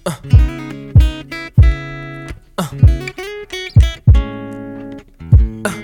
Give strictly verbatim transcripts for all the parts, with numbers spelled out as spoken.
Uh. Uh. Uh.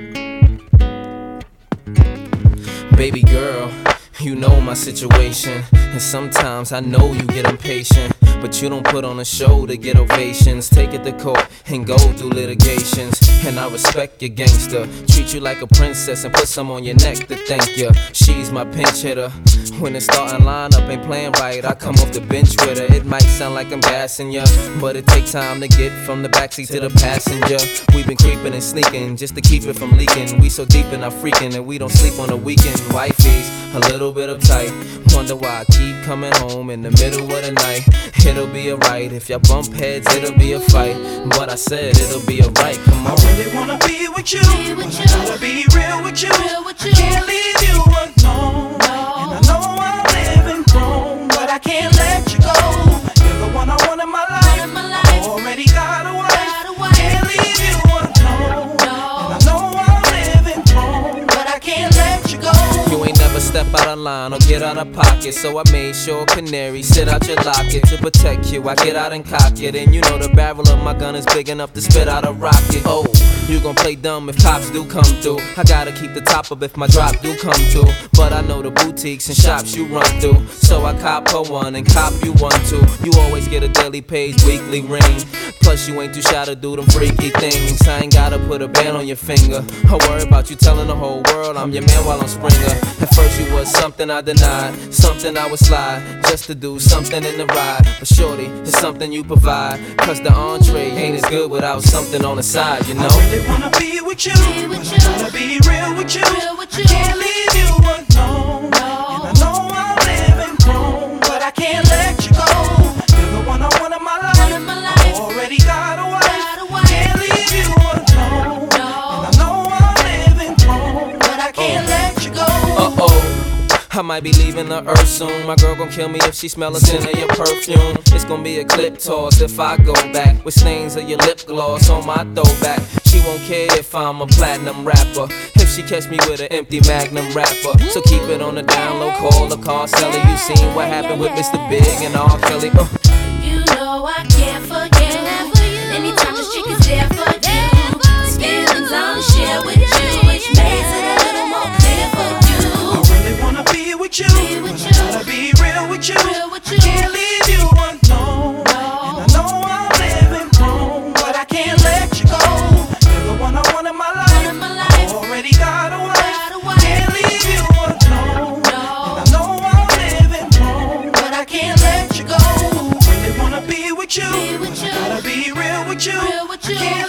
Baby girl, you know my situation, and sometimes I know you get impatient, but you don't put on a show to get ovations. Take it to court and go through litigations, and I respect your gangster. Treat you like a princess and put some on your neck to thank you. She's my pinch hitter. When the starting lineup ain't playing right, I come off the bench with her. It might sound like I'm gassing ya, but it takes time to get from the backseat to the passenger. We've been creeping and sneaking just to keep it from leaking. We so deep in our freaking and we don't sleep on the weekend. Wifey's a little bit uptight. Wonder why I keep coming home in the middle of the night. It'll be alright. If y'all bump heads, it'll be a fight. But I said it'll be alright. Come on. I really wanna be with you. Be with you. I gotta be real with you. Real with you. I can't leave you alone. No. And I know I'm living wrong, but I can't let you go. You're the one I want in my life. In my life. Already got a wife. Got a wife. Can't leave you alone. No. And I know I'm living wrong, but I can't let you go. You ain't never step out of line or get out of pocket, so I made sure canary sit out your locket to protect you. I get out and cock it, and you know the barrel of my gun is big enough to spit out a rocket. Oh, you gon' play dumb if cops do come through. I gotta keep the top up if my drop do come through. But I know the boutiques and shops you run through, so I cop her one and cop you one too. You always get a daily page, weekly ring. Plus you ain't too shy to do them freaky things. I ain't gotta put a band on your finger. I worry about you telling the whole world I'm your man while I'm Springer. At first you was something I denied, something I would slide just to do something in the ride. But shorty, it's something you provide, cause the entree ain't as good without something on the side, you know. I really wanna be with you. Be with I you. gotta be real with you. Real with you. I can't leave you alone. No. And I know I'm living wrong, but I can't let you go. You're the one I want in my life. One in my life. Already got a wife. Got a wife. Can't leave you alone. No. And I know I'm living wrong, but I can't let you go. Uh-oh, I might be leaving the earth soon. My girl gon' kill me if she smell a scent of your perfume. It's gon' be a clip toss if I go back with stains of your lip gloss on my throwback. She won't care if I'm a platinum rapper, if she catch me with an empty Magnum wrapper. So keep it on the down low, call the car seller. You seen what happened with Mister Big and R. Kelly. Uh. You know I can't forget you. Anytime this chick is there for you. These feelings I wanna share with you, which makes it a little more clear for you. I really wanna be with you. Be with you. I gotta be real with you. Real with I you. can't leave you alone. No. And I know I'm living wrong, but I can't let you go. You're the one I want in my life. One in my life. Already got a wife. Got a wife. Can't leave you alone. No. And I know I'm living wrong, but I can't let you go. Really wanna be with you. Be with you. I gotta be real with you. Real with you. I can't